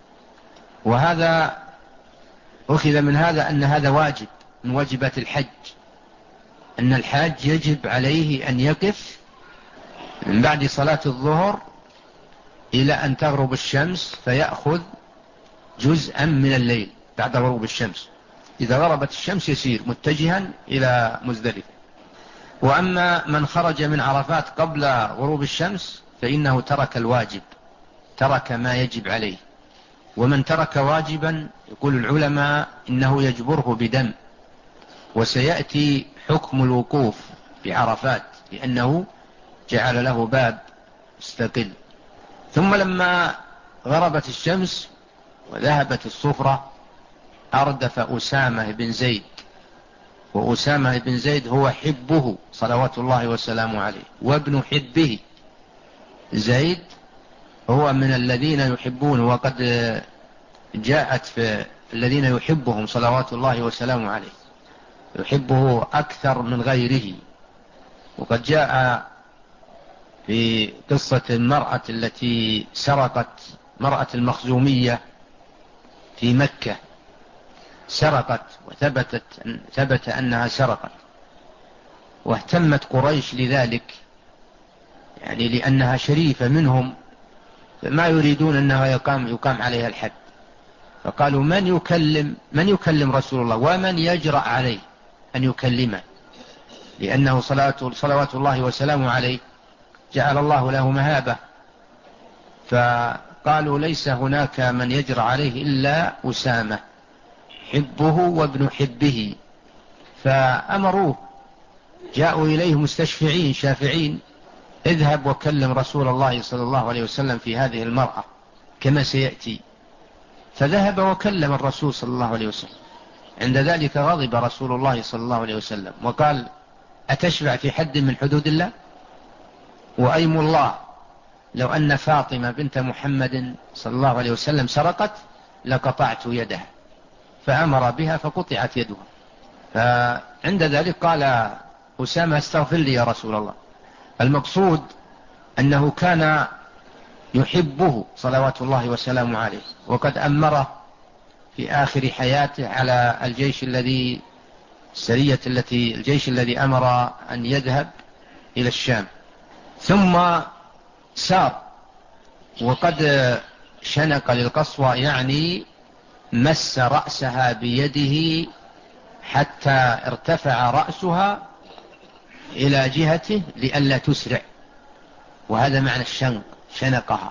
وهذا أخذ من هذا أن هذا واجب من واجبات الحج، أن الحاج يجب عليه أن يقف من بعد صلاة الظهر إلى أن تغرب الشمس، فيأخذ جزءا من الليل بعد غروب الشمس. إذا غربت الشمس يسير متجها إلى مزدلفة. وأما من خرج من عرفات قبل غروب الشمس فإنه ترك الواجب، ترك ما يجب عليه. ومن ترك واجبا يقول العلماء إنه يجبره بدم، وسيأتي حكم الوقوف بعرفات لأنه جعل له باب مستقل. ثم لما غربت الشمس وذهبت الصفرة أردف أسامة بن زيد، وأسامة بن زيد هو حبه صلوات الله وسلامه عليه وابن حبه. زيد هو من الذين يحبون، وقد جاءت في الذين يحبهم صلوات الله وسلامه عليه، يحبه أكثر من غيره. وقد جاء في قصة المرأة التي سرقت، مرأة المخزومية في مكة، سرقت وثبتت ثبت أنها سرقت، واهتمت قريش لذلك، يعني لأنها شريفة منهم، فما يريدون أنها يقام, يقام عليها الحد. فقالوا من يكلم من يكلم رسول الله ومن يجرأ عليه أن يكلمه، لأنه صلوات الله وسلامه عليه جعل الله له مهابة. فقالوا ليس هناك من يجرأ عليه إلا أسامة حبه وابن حبه. فأمروه، جاءوا إليه مستشفعين شافعين: اذهب وكلم رسول الله صلى الله عليه وسلم في هذه المرأة كما سيأتي. فذهب وكلم الرسول صلى الله عليه وسلم. عند ذلك غضب رسول الله صلى الله عليه وسلم وقال: أتشفع في حد من حدود الله؟ وأيم الله لو أن فاطمة بنت محمد صلى الله عليه وسلم سرقت لقطعت يدها. فأمر بها فقطعت يدها. فعند ذلك قال أسامة: استغفر لي يا رسول الله. المقصود أنه كان يحبه صلوات الله وسلامه عليه، وقد أمره في آخر حياته على الجيش الذي السرية التي الجيش الذي أمر أن يذهب إلى الشام. ثم سار وقد شنق للقصوى، يعني مس رأسها بيده حتى ارتفع رأسها إلى جهته لئلا تسرع، وهذا معنى الشنق، شنقها.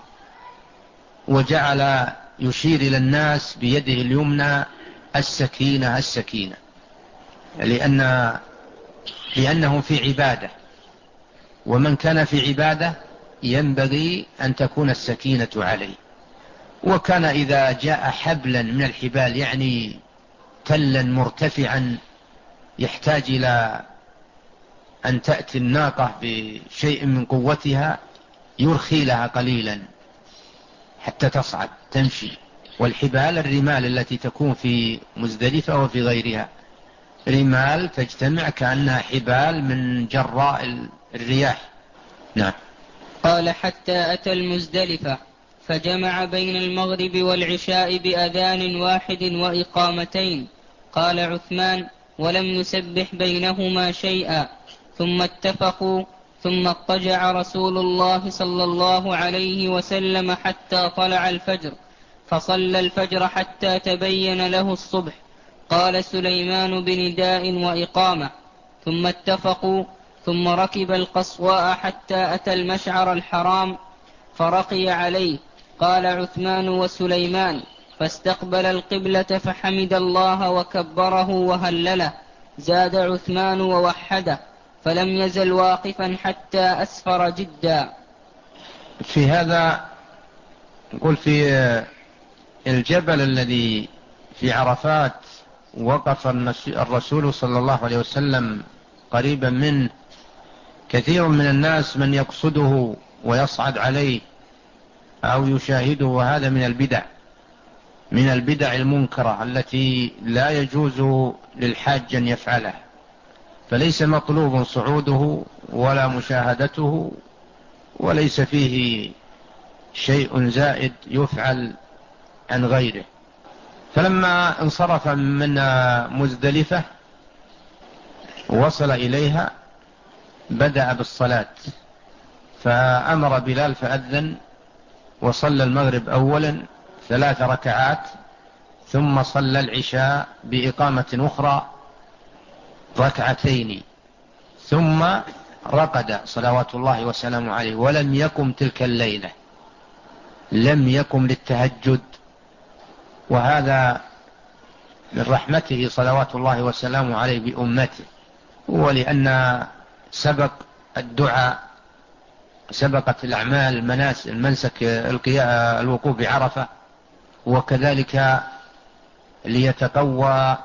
وجعل يشير إلى الناس بيده اليمنى: السكينة السكينة، لأن لأنهم في عبادة، ومن كان في عبادة ينبغي أن تكون السكينة عليه. وكان إذا جاء حبلا من الحبال، يعني تلا مرتفعا يحتاج إلى أن تأتي الناقة بشيء من قوتها، يرخي لها قليلا حتى تصعد تمشي. والحبال الرمال التي تكون في مزدلفة وفي غيرها، رمال تجتمع كأنها حبال من جراء الرياح. نعم. قال حتى أتى المزدلفة فجمع بين المغرب والعشاء بأذان واحد وإقامتين. قال عثمان: ولم نسبح بينهما شيئا. ثم اتفقوا، ثم اضطجع رسول الله صلى الله عليه وسلم حتى طلع الفجر، فصلى الفجر حتى تبين له الصبح. قال سليمان: بنداء وإقامة. ثم اتفقوا، ثم ركب القصواء حتى أتى المشعر الحرام فرقي عليه. قال عثمان وسليمان: فاستقبل القبلة فحمد الله وكبره وهلله. زاد عثمان ووحده، فلم يزل واقفا حتى أسفر جدا. في هذا نقول في الجبل الذي في عرفات وقف الرسول صلى الله عليه وسلم قريبا منه، كثير من الناس من يقصده ويصعد عليه أو يشاهده، وهذا من البدع من البدع المنكرة التي لا يجوز للحاج أن يفعلها. فليس مطلوب صعوده ولا مشاهدته، وليس فيه شيء زائد يفعل عن غيره. فلما انصرف من مزدلفة وصل إليها بدأ بالصلاة، فأمر بلال فأذن وصلى المغرب أولا ثلاث ركعات، ثم صلى العشاء بإقامة أخرى ركعتين، ثم رقد صلوات الله وسلامه عليه، ولم يقم تلك الليلة، لم يقم للتهجد. وهذا من رحمته صلوات الله وسلامه عليه بأمته، ولأن سبق الدعاء سبقت الأعمال المناسك المنسك الوقوف بعرفة، وكذلك ليتقوى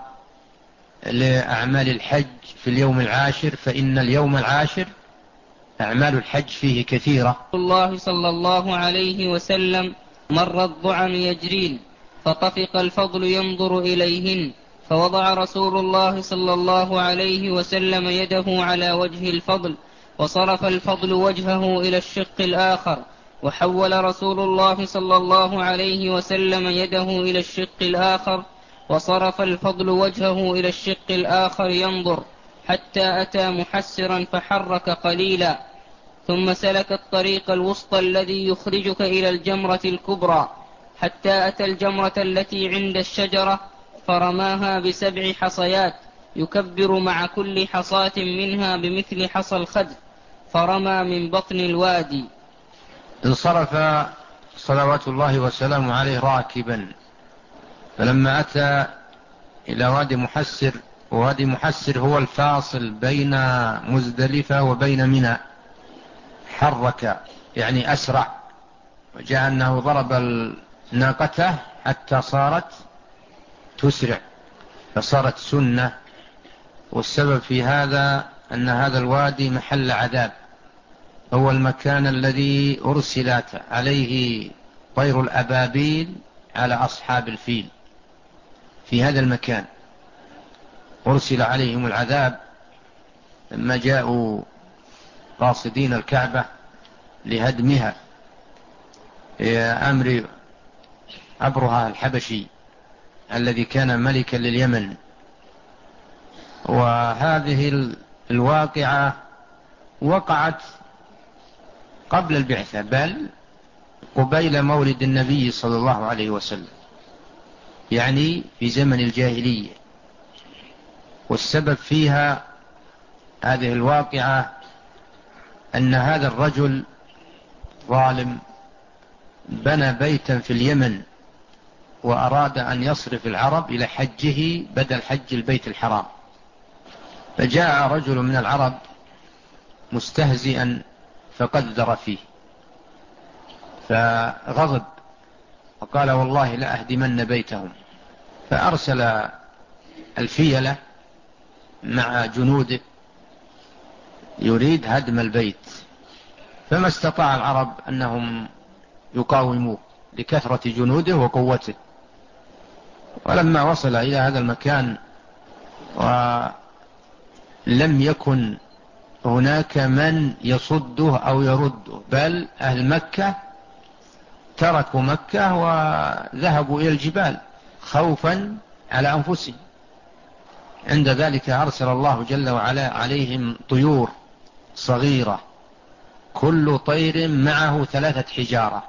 لأعمال الحج في اليوم العاشر، فإن اليوم العاشر أعمال الحج فيه كثيرة. الله صلى الله عليه وسلم مر الضعن يجرين، فطفق الفضل ينظر إليهن، فوضع رسول الله صلى الله عليه وسلم يده على وجه الفضل، وصرف الفضل وجهه إلى الشق الآخر، وحول رسول الله صلى الله عليه وسلم يده إلى الشق الآخر، وصرف الفضل وجهه إلى الشق الآخر ينظر، حتى أتى محسرا فحرك قليلا، ثم سلك الطريق الوسطى الذي يخرجك إلى الجمرة الكبرى، حتى أتى الجمرة التي عند الشجرة فرماها بسبع حصيات، يكبر مع كل حصاة منها بمثل حصى الخد، فرمى من بطن الوادي. انصرف صلوات الله وسلامه عليه راكبا، فلما أتى إلى وادي محسر، ووادي محسر هو الفاصل بين مزدلفة وبين منى، حرك يعني أسرع، وجاء أنه ضرب ناقته حتى صارت تسرع، فصارت سنة. والسبب في هذا أن هذا الوادي محل عذاب، هو المكان الذي أرسلت عليه طير الأبابيل على أصحاب الفيل. في هذا المكان أرسل عليهم العذاب لما جاءوا قاصدين الكعبة لهدمها أمر أبرهة الحبشي الذي كان ملكا لليمن. وهذه الواقعة وقعت قبل البعثة، بل قبيل مولد النبي صلى الله عليه وسلم، يعني في زمن الجاهلية. والسبب فيها هذه الواقعة أن هذا الرجل ظالم بنى بيتا في اليمن، وأراد أن يصرف العرب إلى حجه بدل حج البيت الحرام، فجاء رجل من العرب مستهزئا فقدر فيه، فغضب وقال: والله لا أهدمن بيتهم. فأرسل الفيلة مع جنوده يريد هدم البيت، فما استطاع العرب أنهم يقاوموه، لكثرة جنوده وقوته. ولما وصل إلى هذا المكان ولم يكن هناك من يصده أو يرده، بل أهل مكة تركوا مكة وذهبوا إلى الجبال خوفا على أنفسهم. عند ذلك أرسل الله جل وعلا عليهم طيور صغيرة، كل طير معه ثلاثة حجارة،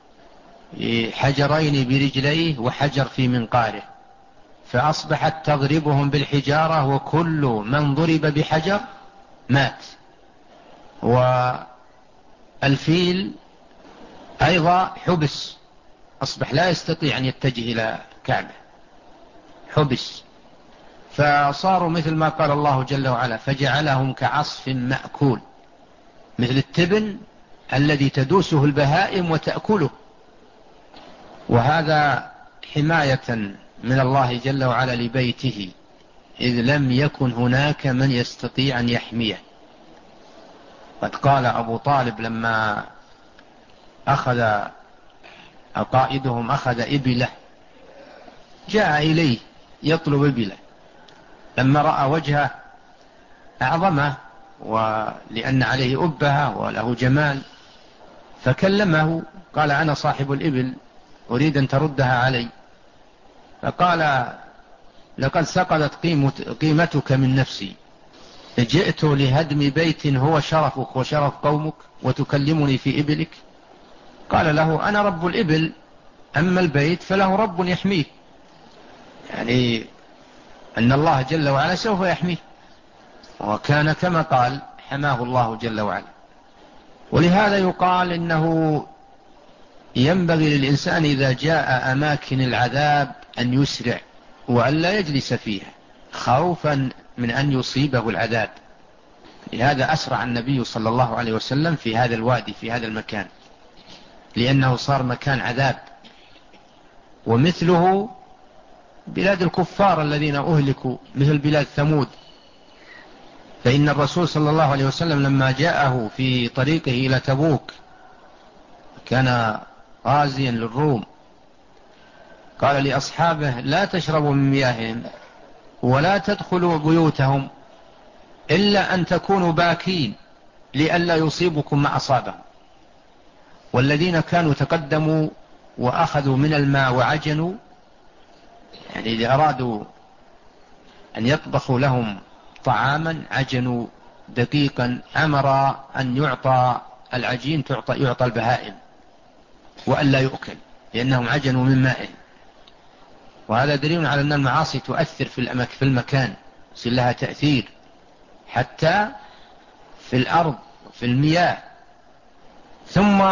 حجرين برجليه وحجر في منقاره، فأصبحت تضربهم بالحجارة، وكل من ضرب بحجر مات. والفيل أيضا حبس، أصبح لا يستطيع أن يتجه إلى الكعبة، حبس، فصاروا مثل ما قال الله جل وعلا: فجعلهم كعصف مأكول، مثل التبن الذي تدوسه البهائم وتأكله. وهذا حماية من الله جل وعلا لبيته، إذ لم يكن هناك من يستطيع أن يحميه. قد قال أبو طالب لما أخذ قائدهم أخذ إبله، جاء إليه يطلب إبله، لما رأى وجهه أعظمه، ولأن عليه أبهة وله جمال، فكلمه قال: أنا صاحب الإبل أريد أن تردها علي. فقال: لقد سقطت قيمتك من نفسي، جئت لهدم بيت هو شرفك وشرف قومك وتكلمني في إبلك. قال له: أنا رب الإبل، أما البيت فله رب يحميه، يعني أن الله جل وعلا سوف يحميه. وكان كما قال: حماه الله جل وعلا. ولهذا يقال إنه ينبغي للإنسان إذا جاء أماكن العذاب أن يسرع وأن لا يجلس فيها خوفا من أن يصيبه العذاب. لهذا أسرع النبي صلى الله عليه وسلم في هذا الوادي، في هذا المكان، لأنه صار مكان عذاب. ومثله بلاد الكفار الذين أهلكوا، مثل بلاد ثمود، فإن الرسول صلى الله عليه وسلم لما جاءه في طريقه إلى تبوك، كان غازيا للروم، قال لأصحابه: لا تشربوا من مياههم ولا تدخلوا بيوتهم إلا أن تكونوا باكين لئلا يصيبكم ما أصابهم. والذين كانوا تقدموا وأخذوا من الماء وعجنوا، يعني إذا أرادوا أن يطبخوا لهم طعاما عجنوا دقيقا، أمر أن يعطى العجين تعطى يعطى البهائم وأن لا يؤكل، لأنهم عجنوا من ماء. وهذا دليل على أن المعاصي تؤثر في الأماكن، في المكان، يصير لها تأثير حتى في الأرض في المياه. ثم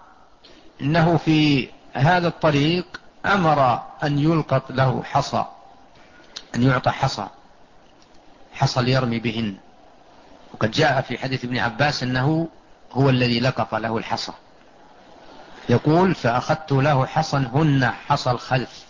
إنه في هذا الطريق أمر أن يلقط له حصى، أن يعطى حصى حصى ليرمي بهن. وقد جاء في حديث ابن عباس أنه هو الذي لقط له الحصى، يقول: فأخذت له حصى هن حصى الخذف.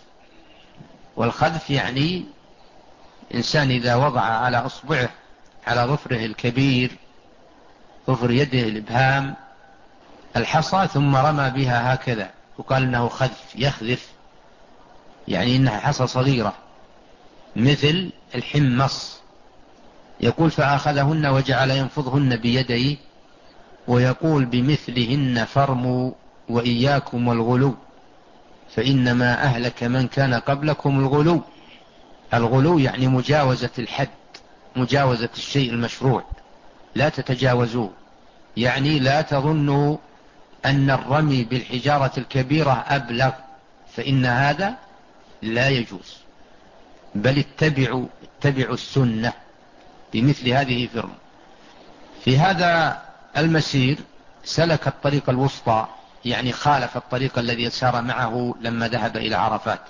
والخذف يعني إنسان إذا وضع على أصبعه على ظفره الكبير، ظفر يده الإبهام، الحصى ثم رمى بها هكذا، وقال إنه خذف، يخذف، يعني إنها حصى صغيرة مثل الحمص. يقول: فأخذهن وجعل ينفضهن بيديه ويقول: بمثلهن فرموا وإياكم والغلو، فإنما أهلك من كان قبلكم الغلو. الغلو يعني مجاوزة الحد، مجاوزة الشيء المشروع، لا تتجاوزوه، يعني لا تظنوا أن الرمي بالحجارة الكبيرة أبلغ، فإن هذا لا يجوز، بل اتبعوا اتبعوا السنة بمثل هذه فرم. في هذا المسير سلك الطريق الوسطى، يعني خالف الطريق الذي سار معه لما ذهب إلى عرفات،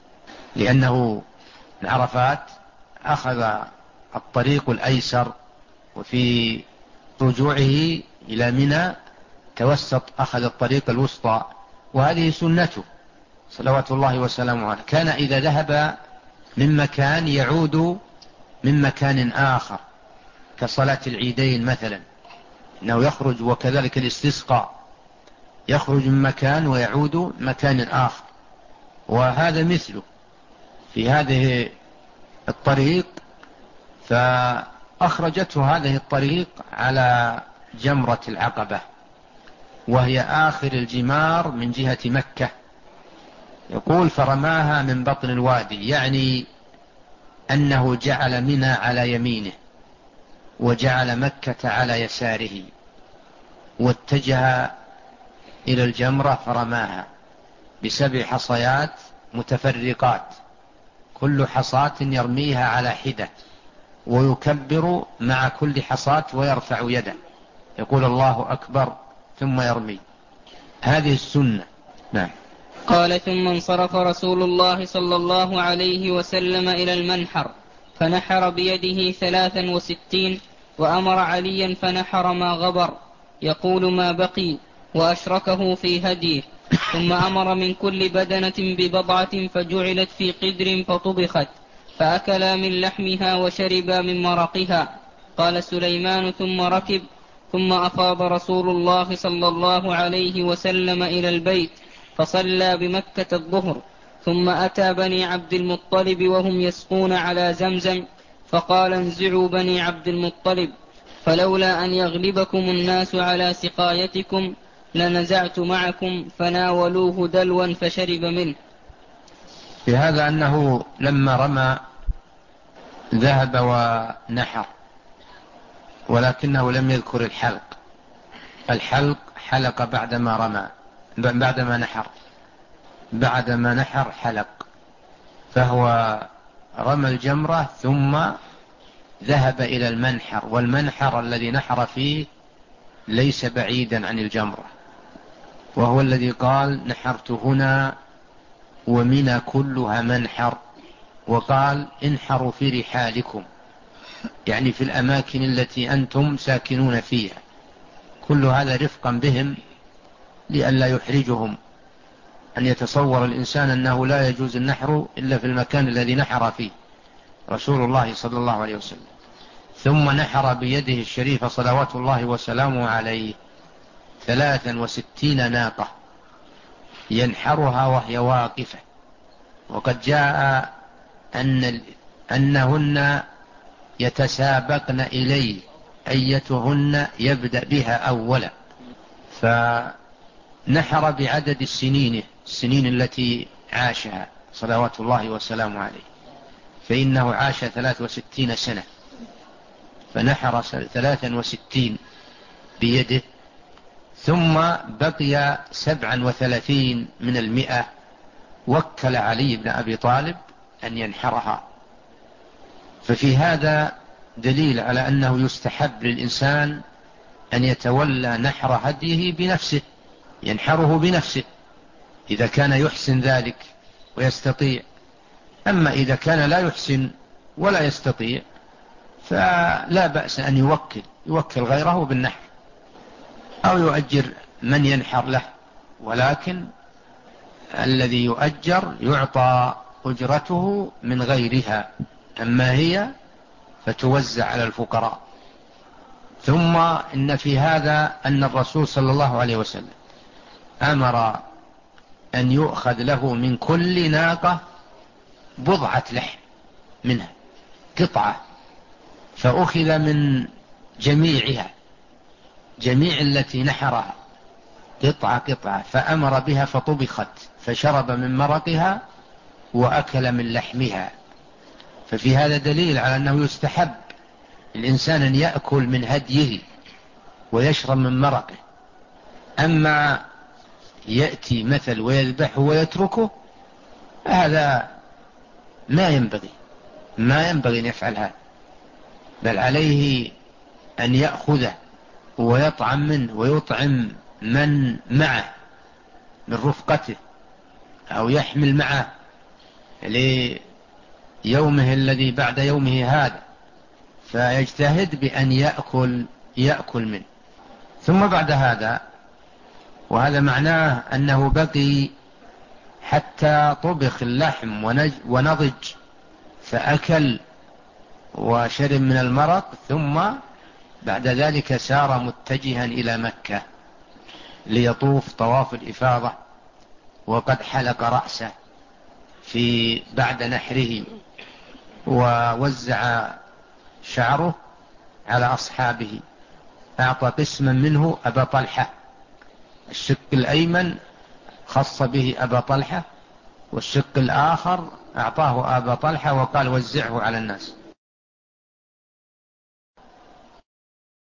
لأنه من عرفات أخذ الطريق الأيسر، وفي رجوعه إلى منى توسط أخذ الطريق الوسطى. وهذه سنته صلوات الله وسلامه عليه، كان إذا ذهب من مكان يعود من مكان آخر، كصلاة العيدين مثلا، إنه يخرج، وكذلك الاستسقاء يخرج من مكان ويعود مكان آخر. وهذا مثله في هذه الطريق، فأخرجته هذه الطريق على جمرة العقبة، وهي آخر الجمار من جهة مكة. يقول فرماها من بطن الوادي، يعني أنه جعل منى على يمينه وجعل مكة على يساره، واتجه إلى الجمرة فرماها بسبع حصيات متفرقات، كل حصاة يرميها على حدة، ويكبر مع كل حصاة ويرفع يده، يقول الله أكبر ثم يرمي. هذه السنة. نعم. قال ثم انصرف رسول الله صلى الله عليه وسلم إلى المنحر فنحر بيده ثلاثا وستين، وأمر عليا فنحر ما غبر، يقول ما بقي، وأشركه في هديه. ثم أمر من كل بدنة ببضعة فجعلت في قدر فطبخت، فأكلا من لحمها وشربا من مرقها. قال سليمان ثم ركب، ثم أفاض رسول الله صلى الله عليه وسلم إلى البيت فصلى بمكة الظهر، ثم أتى بني عبد المطلب وهم يسقون على زمزم، فقال انزعوا بني عبد المطلب، فلولا أن يغلبكم الناس على سقايتكم لنزعت معكم، فناولوه دلوا فشرب منه. في هذا أنه لما رمى ذهب ونحر، ولكنه لم يذكر الحلق. الحلق حلق بعدما رمى، بعدما نحر، بعدما نحر حلق. فهو رمى الجمرة ثم ذهب إلى المنحر، والمنحر الذي نحر فيه ليس بعيدا عن الجمرة، وهو الذي قال نحرت هنا ومنى كلها منحر، وقال انحروا في رحالكم، يعني في الأماكن التي أنتم ساكنون فيها. كل هذا رفقا بهم لئلا يحرجهم، أن يتصور الإنسان أنه لا يجوز النحر إلا في المكان الذي نحر فيه رسول الله صلى الله عليه وسلم. ثم نحر بيده الشريفة صلوات الله وسلامه عليه ثلاثا وستين ناقة ينحرها وهي واقفة. وقد جاء أن أنهن يتسابقن إليه أيتهن يبدأ بها أولا، فنحر بعدد السنين السنين التي عاشها صلوات الله وسلامه عليه، فإنه عاش ثلاث وستين سنة، فنحر ثلاثا وستين بيده. ثم بقي سبعا وثلاثين من المئة وكل علي بن أبي طالب أن ينحرها. ففي هذا دليل على أنه يستحب للإنسان أن يتولى نحر هديه بنفسه، ينحره بنفسه إذا كان يحسن ذلك ويستطيع. أما إذا كان لا يحسن ولا يستطيع فلا بأس أن يوكل يوكل غيره بالنحر، أو يؤجر من ينحر له، ولكن الذي يؤجر يعطى أجرته من غيرها، أما هي فتوزع على الفقراء. ثم إن في هذا أن الرسول صلى الله عليه وسلم أمر أن يؤخذ له من كل ناقة بضعة لحم منها قطعة، فأخذ من جميعها جميع التي نحرها قطعة قطعة، فأمر بها فطبخت، فشرب من مرقها وأكل من لحمها. ففي هذا دليل على أنه يستحب الإنسان أن يأكل من هديه ويشرب من مرقه. أما يأتي مثل ويذبحه ويتركه، هذا ما ينبغي ما ينبغي أن يفعل هذا، بل عليه أن يأخذه ويطعم منه ويطعم من معه من رفقته، أو يحمل معه ليومه الذي بعد يومه هذا، فيجتهد بأن يأكل يأكل منه. ثم بعد هذا، وهذا معناه أنه بقي حتى طبخ اللحم ونضج فأكل وشرب من المرق، ثم بعد ذلك سار متجها إلى مكة. ليطوف طواف الإفاضة وقد حلق رأسه في بعد نحره ووزع شعره على أصحابه. أعطى قسما منه أبا طلحة، الشق الأيمن خص به أبا طلحة، والشق الآخر أعطاه أبا طلحة وقال وزعه على الناس.